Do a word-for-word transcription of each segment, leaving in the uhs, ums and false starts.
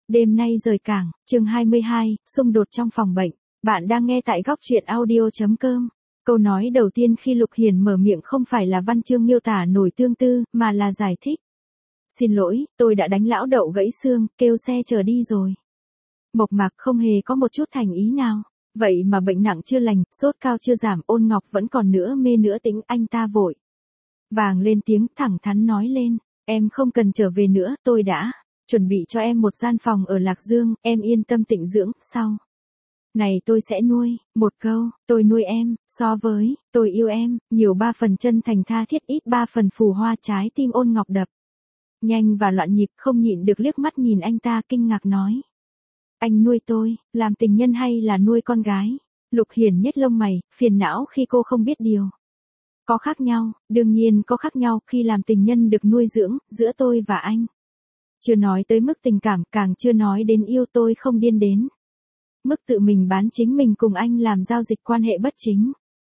Đêm nay rời cảng, chương hai mươi hai, xung đột trong phòng bệnh. Bạn đang nghe tại góc truyện audio chấm com. Câu nói đầu tiên khi Lục Hiền mở miệng không phải là văn chương miêu tả nổi tương tư, mà là giải thích. Xin lỗi, tôi đã đánh lão Đậu gãy xương, kêu xe chờ đi rồi. Mộc Mạc không hề có một chút thành ý nào. Vậy mà bệnh nặng chưa lành, sốt cao chưa giảm, Ôn Ngọc vẫn còn nữa mê nữa tính, anh ta vội vàng lên tiếng thẳng thắn nói lên. Em không cần trở về nữa, tôi đã chuẩn bị cho em một gian phòng ở Lạc Dương, em yên tâm tịnh dưỡng, sau này tôi sẽ nuôi, một câu, tôi nuôi em, so với, tôi yêu em, nhiều ba phần chân thành tha thiết, ít ba phần phù hoa. Trái tim Ôn Ngọc đập nhanh và loạn nhịp, không nhịn được liếc mắt nhìn anh ta, kinh ngạc nói. Anh nuôi tôi, làm tình nhân hay là nuôi con gái? Lục Hiền nhếch lông mày, phiền não khi cô không biết điều. Có khác nhau, đương nhiên có khác nhau, khi làm tình nhân được nuôi dưỡng, giữa tôi và anh. Chưa nói tới mức tình cảm, càng chưa nói đến yêu, tôi không điên đến mức tự mình bán chính mình cùng anh làm giao dịch quan hệ bất chính.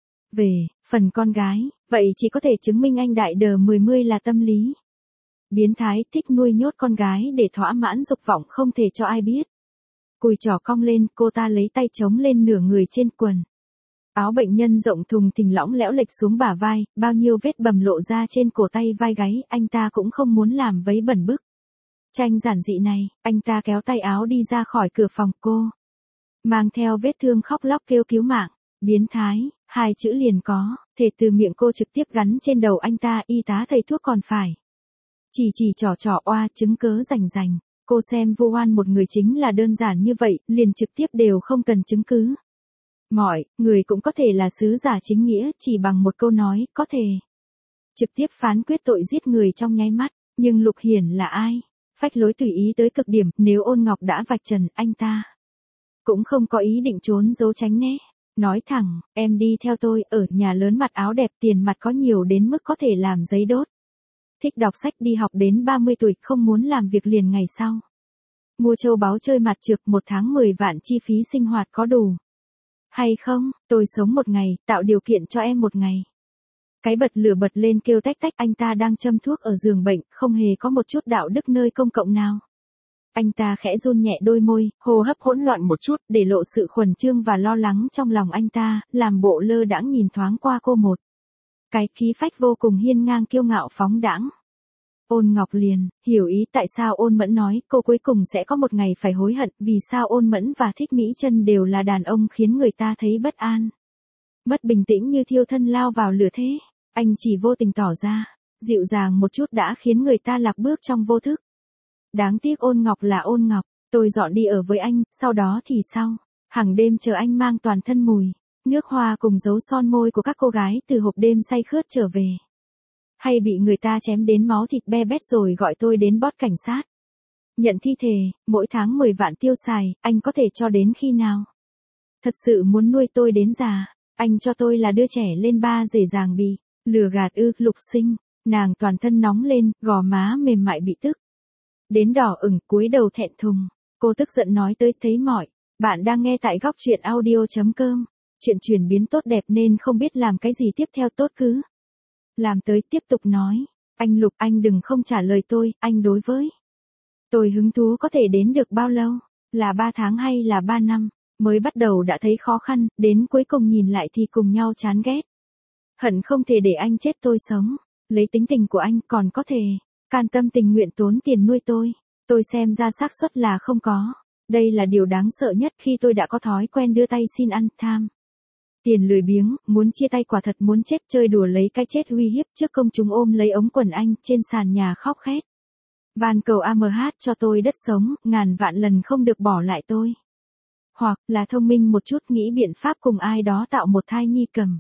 Về phần con gái, vậy chỉ có thể chứng minh anh đại đờ mười mươi là tâm lý biến thái, thích nuôi nhốt con gái để thỏa mãn dục vọng không thể cho ai biết. Cùi trỏ cong lên, cô ta lấy tay chống lên nửa người trên quần áo bệnh nhân rộng thùng thình lõng lẽo lệch xuống bả vai, bao nhiêu vết bầm lộ ra trên cổ tay vai gáy, anh ta cũng không muốn làm vấy bẩn bức tranh giản dị này. Anh ta kéo tay áo đi ra khỏi cửa phòng, cô mang theo vết thương khóc lóc kêu cứu mạng. Biến thái, hai chữ liền có thể từ miệng cô trực tiếp gắn trên đầu anh ta. Y tá thầy thuốc còn phải chỉ chỉ trỏ trỏ oa chứng cớ rành rành. Cô xem vu oan một người chính là đơn giản như vậy, liền trực tiếp đều không cần chứng cứ. Mọi người cũng có thể là sứ giả chính nghĩa, chỉ bằng một câu nói, có thể trực tiếp phán quyết tội giết người trong nháy mắt. Nhưng Lục Hiền là ai? Phách lối tùy ý tới cực điểm, nếu Ôn Ngọc đã vạch trần, anh ta cũng không có ý định trốn giấu tránh né. Nói thẳng, em đi theo tôi, ở nhà lớn mặt áo đẹp, tiền mặt có nhiều đến mức có thể làm giấy đốt. Thích đọc sách, đi học đến ba mươi tuổi, không muốn làm việc liền ngày sau mua châu báu chơi mặt trược, một tháng mười vạn chi phí sinh hoạt có đủ hay không? Tôi sống một ngày, tạo điều kiện cho em một ngày. Cái bật lửa bật lên kêu tách tách, anh ta đang châm thuốc ở giường bệnh, không hề có một chút đạo đức nơi công cộng nào. Anh ta khẽ run nhẹ đôi môi, hô hấp hỗn loạn một chút, để lộ sự khuẩn trương và lo lắng trong lòng anh ta, làm bộ lơ đãng nhìn thoáng qua cô một cái, khí phách vô cùng hiên ngang kiêu ngạo phóng đãng. Ôn Ngọc liền hiểu ý tại sao Ôn Mẫn nói cô cuối cùng sẽ có một ngày phải hối hận, vì sao Ôn Mẫn và Thích Mỹ Chân đều là đàn ông khiến người ta thấy bất an, mất bình tĩnh như thiêu thân lao vào lửa thế. Anh chỉ vô tình tỏ ra dịu dàng một chút đã khiến người ta lạc bước trong vô thức. Đáng tiếc Ôn Ngọc là Ôn Ngọc, tôi dọn đi ở với anh, sau đó thì sao? Hàng đêm chờ anh mang toàn thân mùi nước hoa cùng dấu son môi của các cô gái từ hộp đêm say khướt trở về. Hay bị người ta chém đến máu thịt be bét rồi gọi tôi đến bót cảnh sát nhận thi thể, mỗi tháng mười vạn tiêu xài, anh có thể cho đến khi nào? Thật sự muốn nuôi tôi đến già, anh cho tôi là đưa trẻ lên ba dễ dàng bị lừa gạt ư? Lục Sinh, nàng toàn thân nóng lên, gò má mềm mại bị tức đến đỏ ửng, cúi đầu thẹn thùng. Cô tức giận nói tới thấy mỏi. Bạn đang nghe tại góc truyện audio chấm com. Chuyện chuyển biến tốt đẹp nên không biết làm cái gì tiếp theo tốt cứ làm tới. Tiếp tục nói, anh Lục, anh đừng không trả lời tôi, anh đối với tôi hứng thú có thể đến được bao lâu? Là ba tháng hay là ba năm? Mới bắt đầu đã thấy khó khăn, đến cuối cùng nhìn lại thì cùng nhau chán ghét. Hận không thể để anh chết tôi sống. Lấy tính tình của anh còn có thể can tâm tình nguyện tốn tiền nuôi tôi. Tôi xem ra xác suất là không có. Đây là điều đáng sợ nhất khi tôi đã có thói quen đưa tay xin ăn, tham tiền lười biếng, muốn chia tay quả thật muốn chết, chơi đùa lấy cái chết uy hiếp trước công chúng, ôm lấy ống quần anh trên sàn nhà khóc khét. Van cầu a em hát cho tôi đất sống, ngàn vạn lần không được bỏ lại tôi. Hoặc là thông minh một chút, nghĩ biện pháp cùng ai đó tạo một thai nhi, cầm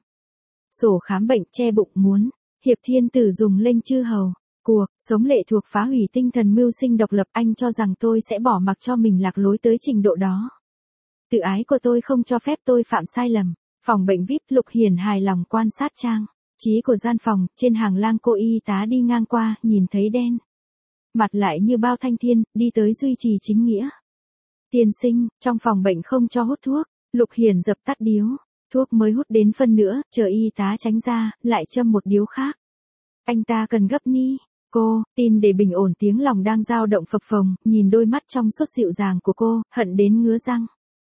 sổ khám bệnh che bụng, muốn hiệp thiên tử dùng lênh chư hầu. Cuộc sống lệ thuộc phá hủy tinh thần mưu sinh độc lập. Anh cho rằng tôi sẽ bỏ mặc cho mình lạc lối tới trình độ đó? Tự ái của tôi không cho phép tôi phạm sai lầm. Phòng bệnh víp, Lục Hiền hài lòng quan sát trang trí của gian phòng. Trên hàng lang cô y tá đi ngang qua, nhìn thấy đen mặt lại như bao thanh thiên, đi tới duy trì chính nghĩa. Tiên sinh, trong phòng bệnh không cho hút thuốc. Lục Hiền dập tắt điếu thuốc mới hút đến phân nữa, chờ y tá tránh ra, lại châm một điếu khác. Anh ta cần gấp ni. Cô, tin để bình ổn tiếng lòng đang dao động phập phồng, nhìn đôi mắt trong suốt dịu dàng của cô, hận đến ngứa răng.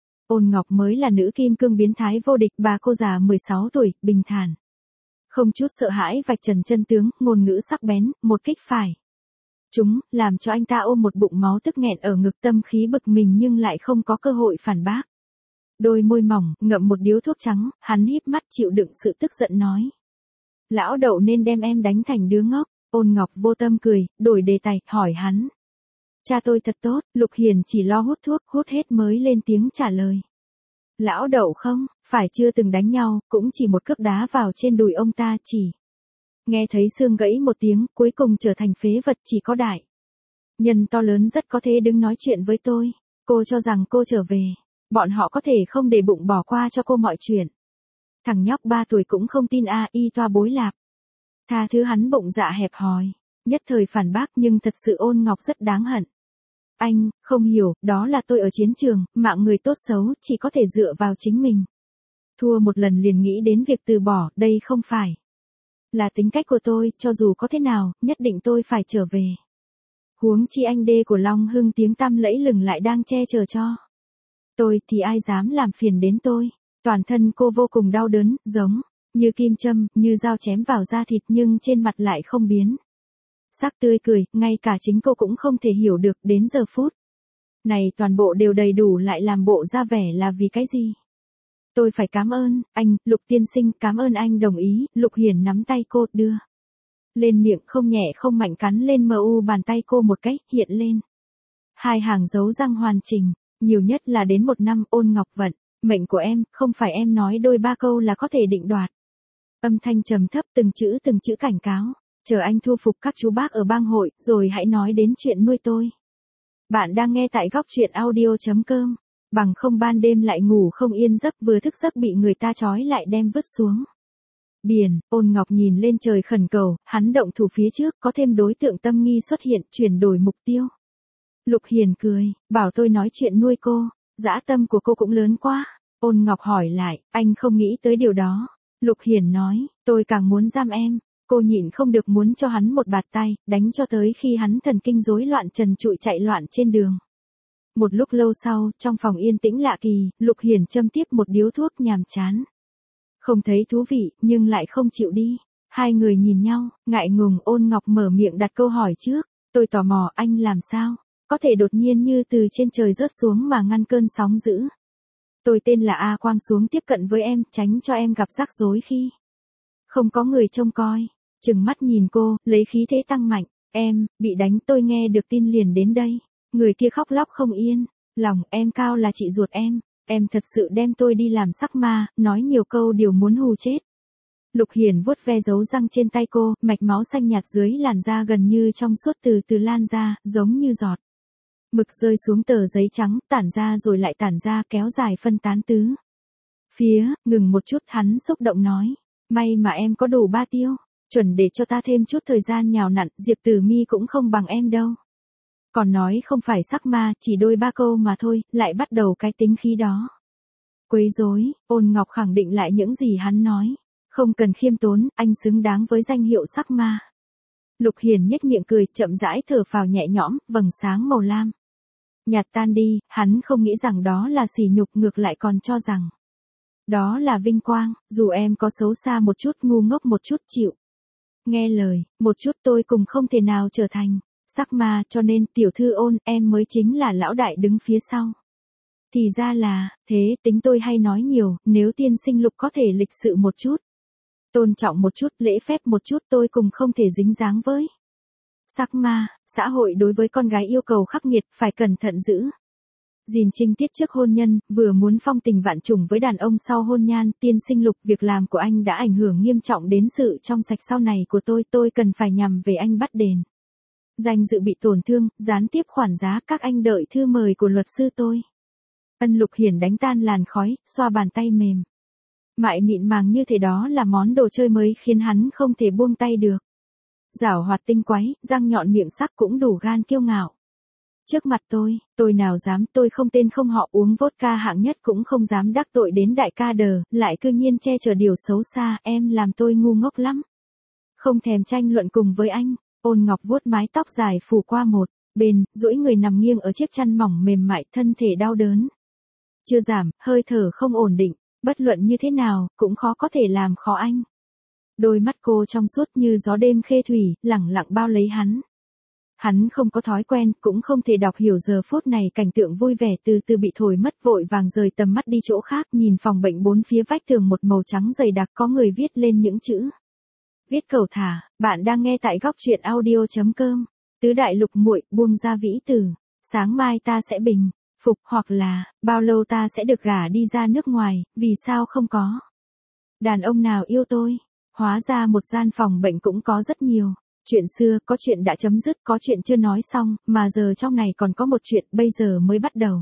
Ôn Ngọc mới là nữ kim cương biến thái vô địch, bà cô già mười sáu tuổi, bình thản. Không chút sợ hãi vạch trần chân tướng, ngôn ngữ sắc bén, một kích phải. Chúng, làm cho anh ta ôm một bụng máu tức nghẹn ở ngực, tâm khí bực mình nhưng lại không có cơ hội phản bác. Đôi môi mỏng, ngậm một điếu thuốc trắng, hắn híp mắt chịu đựng sự tức giận nói. Lão Đậu nên đem em đánh thành đứa ngốc. Ôn Ngọc vô tâm cười, đổi đề tài, hỏi hắn. Cha tôi thật tốt, Lục Hiền chỉ lo hút thuốc, hút hết mới lên tiếng trả lời. Lão Đậu không, phải chưa từng đánh nhau, cũng chỉ một cước đá vào trên đùi ông ta chỉ. Nghe thấy xương gãy một tiếng, cuối cùng trở thành phế vật, chỉ có đại nhân to lớn rất có thể đứng nói chuyện với tôi. Cô cho rằng cô trở về, bọn họ có thể không để bụng bỏ qua cho cô mọi chuyện. Thằng nhóc ba tuổi cũng không tin a, y toa bối lạp. Tha thứ hắn bụng dạ hẹp hòi, nhất thời phản bác, nhưng thật sự Ôn Ngọc rất đáng hận. Anh, không hiểu, đó là tôi ở chiến trường, mạng người tốt xấu, chỉ có thể dựa vào chính mình. Thua một lần liền nghĩ đến việc từ bỏ, đây không phải là tính cách của tôi, cho dù có thế nào, nhất định tôi phải trở về. Huống chi anh đê của Long Hưng tiếng tăm lẫy lừng lại đang che chở cho tôi, thì ai dám làm phiền đến tôi. Toàn thân cô vô cùng đau đớn, giống như kim châm, như dao chém vào da thịt, nhưng trên mặt lại không biến sắc tươi cười, ngay cả chính cô cũng không thể hiểu được, đến giờ phút này toàn bộ đều đầy đủ lại làm bộ ra vẻ là vì cái gì. Tôi phải cảm ơn anh, Lục tiên sinh, cảm ơn anh đồng ý. Lục Hiền nắm tay cô, đưa lên miệng, không nhẹ không mạnh cắn lên mờ u bàn tay cô một cái, hiện lên hai hàng dấu răng hoàn chỉnh, nhiều nhất là đến một năm. Ôn Ngọc vận, mệnh của em, không phải em nói đôi ba câu là có thể định đoạt. Âm thanh trầm thấp, từng chữ từng chữ cảnh cáo. Chờ anh thu phục các chú bác ở bang hội, rồi hãy nói đến chuyện nuôi tôi. Bạn đang nghe tại góc truyện audio chấm com. Bằng không ban đêm lại ngủ không yên giấc, vừa thức giấc bị người ta trói lại đem vứt xuống biển. Ôn Ngọc nhìn lên trời khẩn cầu, hắn động thủ phía trước, có thêm đối tượng tâm nghi xuất hiện, chuyển đổi mục tiêu. Lục Hiền cười, bảo tôi nói chuyện nuôi cô, dã tâm của cô cũng lớn quá. Ôn Ngọc hỏi lại, anh không nghĩ tới điều đó. Lục Hiền nói, tôi càng muốn giam em. Cô nhịn không được muốn cho hắn một bạt tay, đánh cho tới khi hắn thần kinh rối loạn trần trụi chạy loạn trên đường. Một lúc lâu sau, trong phòng yên tĩnh lạ kỳ, Lục Hiền châm tiếp một điếu thuốc nhàm chán. Không thấy thú vị, nhưng lại không chịu đi. Hai người nhìn nhau, ngại ngùng. Ôn Ngọc mở miệng đặt câu hỏi trước. Tôi tò mò, anh làm sao có thể đột nhiên như từ trên trời rớt xuống mà ngăn cơn sóng dữ. Tôi tên là A Quang, xuống tiếp cận với em, tránh cho em gặp rắc rối khi không có người trông coi. Trừng mắt nhìn cô, lấy khí thế tăng mạnh. Em, bị đánh, tôi nghe được tin liền đến đây. Người kia khóc lóc không yên. Lòng em cao là chị ruột em. Em thật sự đem tôi đi làm sắc ma, nói nhiều câu điều muốn hù chết. Lục Hiền vuốt ve dấu răng trên tay cô, mạch máu xanh nhạt dưới làn da gần như trong suốt từ từ lan ra, giống như giọt mực rơi xuống tờ giấy trắng, tản ra rồi lại tản ra, kéo dài phân tán tứ phía. Ngừng một chút, hắn xúc động nói. May mà em có đủ ba tiêu, chuẩn để cho ta thêm chút thời gian nhào nặn. Diệp Tử Mi cũng không bằng em đâu. Còn nói không phải sắc ma, chỉ đôi ba câu mà thôi, lại bắt đầu cái tính khí đó. Quấy rối. Ôn Ngọc khẳng định lại những gì hắn nói. Không cần khiêm tốn, anh xứng đáng với danh hiệu sắc ma. Lục Hiền nhếch miệng cười, chậm rãi thở phào nhẹ nhõm, vầng sáng màu lam nhạt tan đi. Hắn không nghĩ rằng đó là sỉ nhục, ngược lại còn cho rằng đó là vinh quang. Dù em có xấu xa một chút, ngu ngốc một chút, chịu nghe lời một chút, tôi cùng không thể nào trở thành sắc ma, cho nên tiểu thư Ôn, em mới chính là lão đại đứng phía sau. Thì ra là thế, tính tôi hay nói nhiều, nếu tiên sinh Lục có thể lịch sự một chút, tôn trọng một chút, lễ phép một chút, tôi cùng không thể dính dáng với sắc ma. Xã hội đối với con gái yêu cầu khắc nghiệt, phải cẩn thận giữ gìn trinh tiết trước hôn nhân, vừa muốn phong tình vạn trùng với đàn ông sau hôn nhan. Tiên sinh Lục, việc làm của anh đã ảnh hưởng nghiêm trọng đến sự trong sạch sau này của tôi, tôi cần phải nhằm về anh bắt đền danh dự bị tổn thương, gián tiếp khoản giá. Các anh đợi thư mời của luật sư tôi. Ân. Lục Hiền đánh tan làn khói, xoa bàn tay mềm mại mịn màng như thế, đó là món đồ chơi mới khiến hắn không thể buông tay được. Giảo hoạt tinh quái, răng nhọn miệng sắc, cũng đủ gan kiêu ngạo. Trước mặt tôi, tôi nào dám, tôi không tên không họ, uống vodka hạng nhất cũng không dám đắc tội đến đại ca đờ, lại cư nhiên che chở điều xấu xa. Em làm tôi ngu ngốc lắm. Không thèm tranh luận cùng với anh. Ôn Ngọc vuốt mái tóc dài phủ qua một bên, duỗi người nằm nghiêng ở chiếc chăn mỏng mềm mại, thân thể đau đớn. Chưa giảm, hơi thở không ổn định, bất luận như thế nào, cũng khó có thể làm khó anh. Đôi mắt cô trong suốt như gió đêm khê thủy, lẳng lặng bao lấy hắn. Hắn không có thói quen, cũng không thể đọc hiểu giờ phút này cảnh tượng vui vẻ từ từ bị thổi mất, vội vàng rời tầm mắt đi chỗ khác, nhìn phòng bệnh bốn phía vách tường một màu trắng dày đặc, có người viết lên những chữ. Viết cầu thả, bạn đang nghe tại góc truyện audio.com. Tứ đại lục muội, buông ra vĩ tử. Sáng mai ta sẽ bình phục, hoặc là, bao lâu ta sẽ được gả đi ra nước ngoài, vì sao không có đàn ông nào yêu tôi. Hóa ra một gian phòng bệnh cũng có rất nhiều chuyện xưa, có chuyện đã chấm dứt, có chuyện chưa nói xong, mà giờ trong này còn có một chuyện bây giờ mới bắt đầu.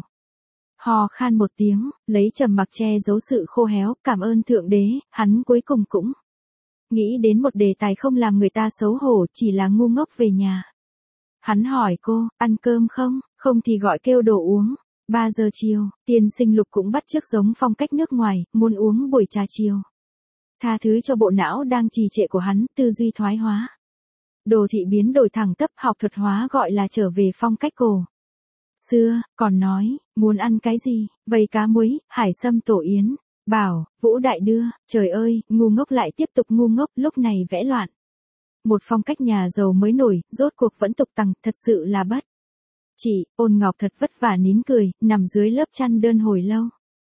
Hò khan một tiếng, lấy trầm mặc che giấu sự khô héo, cảm ơn Thượng Đế, hắn cuối cùng cũng nghĩ đến một đề tài không làm người ta xấu hổ, chỉ là ngu ngốc về nhà. Hắn hỏi cô, ăn cơm không, không thì gọi kêu đồ uống. ba giờ chiều, tiên sinh Lục cũng bắt chước giống phong cách nước ngoài, muốn uống buổi trà chiều. Tha thứ cho bộ não đang trì trệ của hắn, tư duy thoái hóa. Đồ thị biến đổi thẳng tắp, học thuật hóa gọi là trở về phong cách cổ xưa, còn nói, muốn ăn cái gì, vây cá muối, hải sâm tổ yến, bảo, Vũ Đại đưa, trời ơi, ngu ngốc lại tiếp tục ngu ngốc, lúc này vẽ loạn. Một phong cách nhà giàu mới nổi, rốt cuộc vẫn tục tằng, thật sự là bất. Chị, Ôn Ngọc thật vất vả nín cười, nằm dưới lớp chăn đơn hồi lâu.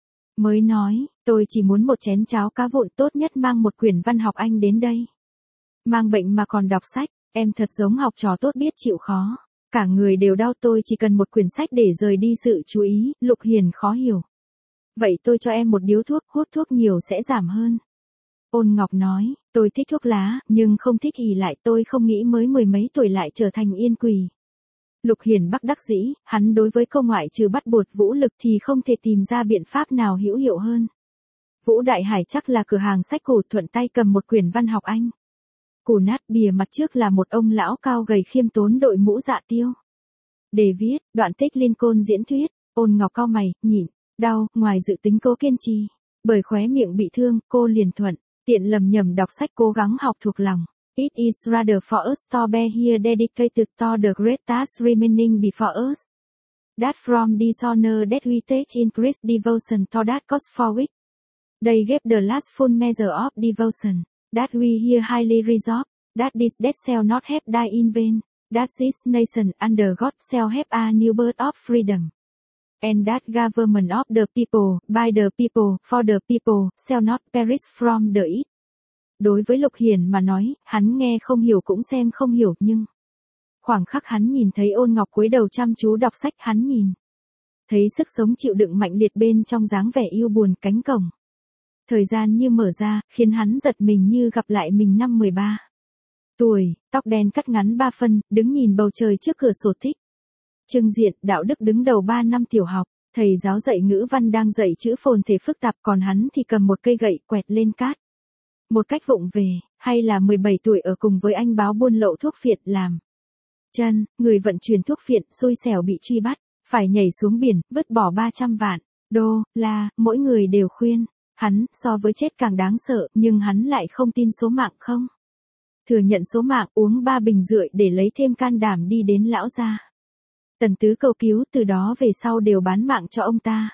Mới nói, tôi chỉ muốn một chén cháo cá vụn, tốt nhất mang một quyển văn học Anh đến đây. Mang bệnh mà còn đọc sách, em thật giống học trò tốt biết chịu khó. Cả người đều đau, tôi chỉ cần một quyển sách để rời đi sự chú ý. Lục Hiền khó hiểu. Vậy tôi cho em một điếu thuốc, hút thuốc nhiều sẽ giảm hơn. Ôn Ngọc nói, tôi thích thuốc lá, nhưng không thích ì lại, tôi không nghĩ mới mười mấy tuổi lại trở thành yên quỳ. Lục Hiền bất đắc dĩ, hắn đối với câu ngoại trừ bắt buộc vũ lực thì không thể tìm ra biện pháp nào hữu hiệu hơn. Vũ Đại Hải chắc là cửa hàng sách cổ, thuận tay cầm một quyển văn học Anh. Củ nát, bìa mặt trước là một ông lão cao gầy khiêm tốn đội mũ dạ tiêu. Để viết, đoạn tích Lincoln diễn thuyết. Ôn Ngọc cau mày, nhịn, đau, ngoài dự tính cô kiên trì. Bởi khóe miệng bị thương, cô liền thuận tiện lầm nhầm đọc sách, cố gắng học thuộc lòng. It is rather for us to be here dedicated to the great task remaining before us. That from dishonor that we take increased devotion to that cause for which they gave the last full measure of devotion. That we here highly resolve. That this death shall not have died in vain. That this nation under God shall have a new birth of freedom. And that government of the people, by the people, for the people, shall not perish from the earth. Đối với Lục Hiền mà nói, hắn nghe không hiểu cũng xem không hiểu, nhưng khoảng khắc hắn nhìn thấy Ôn Ngọc cúi đầu chăm chú đọc sách, hắn nhìn thấy sức sống chịu đựng mạnh liệt bên trong dáng vẻ yêu buồn. Cánh cổng thời gian như mở ra, khiến hắn giật mình như gặp lại mình năm mười ba tuổi, tóc đen cắt ngắn ba phân, đứng nhìn bầu trời trước cửa sổ thích. Trưng Diện, đạo đức đứng đầu ba năm tiểu học, thầy giáo dạy ngữ văn đang dạy chữ phồn thể phức tạp, còn hắn thì cầm một cây gậy quẹt lên cát. Một cách vụng về, hay là mười bảy tuổi ở cùng với anh báo buôn lậu thuốc phiện làm chân, người vận chuyển thuốc phiện xui xẻo bị truy bắt, phải nhảy xuống biển, vứt bỏ ba trăm vạn đô la, mỗi người đều khuyên hắn, so với chết càng đáng sợ, nhưng hắn lại không tin số mạng không. Thừa nhận số mạng, uống ba bình rượu để lấy thêm can đảm đi đến lão gia. Tần Tứ cầu cứu, từ đó về sau đều bán mạng cho ông ta.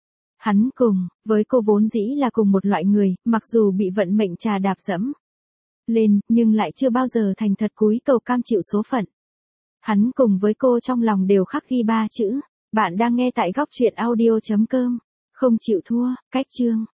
Hắn cùng với cô vốn dĩ là cùng một loại người, mặc dù bị vận mệnh trà đạp dẫm lên, nhưng lại chưa bao giờ thành thật cúi cầu cam chịu số phận. Hắn cùng với cô trong lòng đều khắc ghi ba chữ. Bạn đang nghe tại góc truyện audio.com. Không chịu thua, cách chương.